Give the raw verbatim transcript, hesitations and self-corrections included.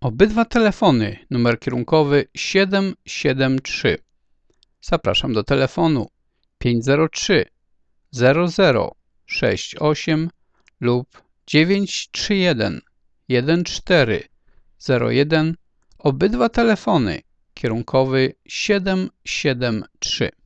Obydwa telefony, numer kierunkowy siedem siedem trzy. Zapraszam do telefonu pięć zero trzy zero zero sześć osiem lub dziewięć trzy jeden jeden cztery zero jeden. Obydwa telefony, kierunkowy siedem siedem trzy.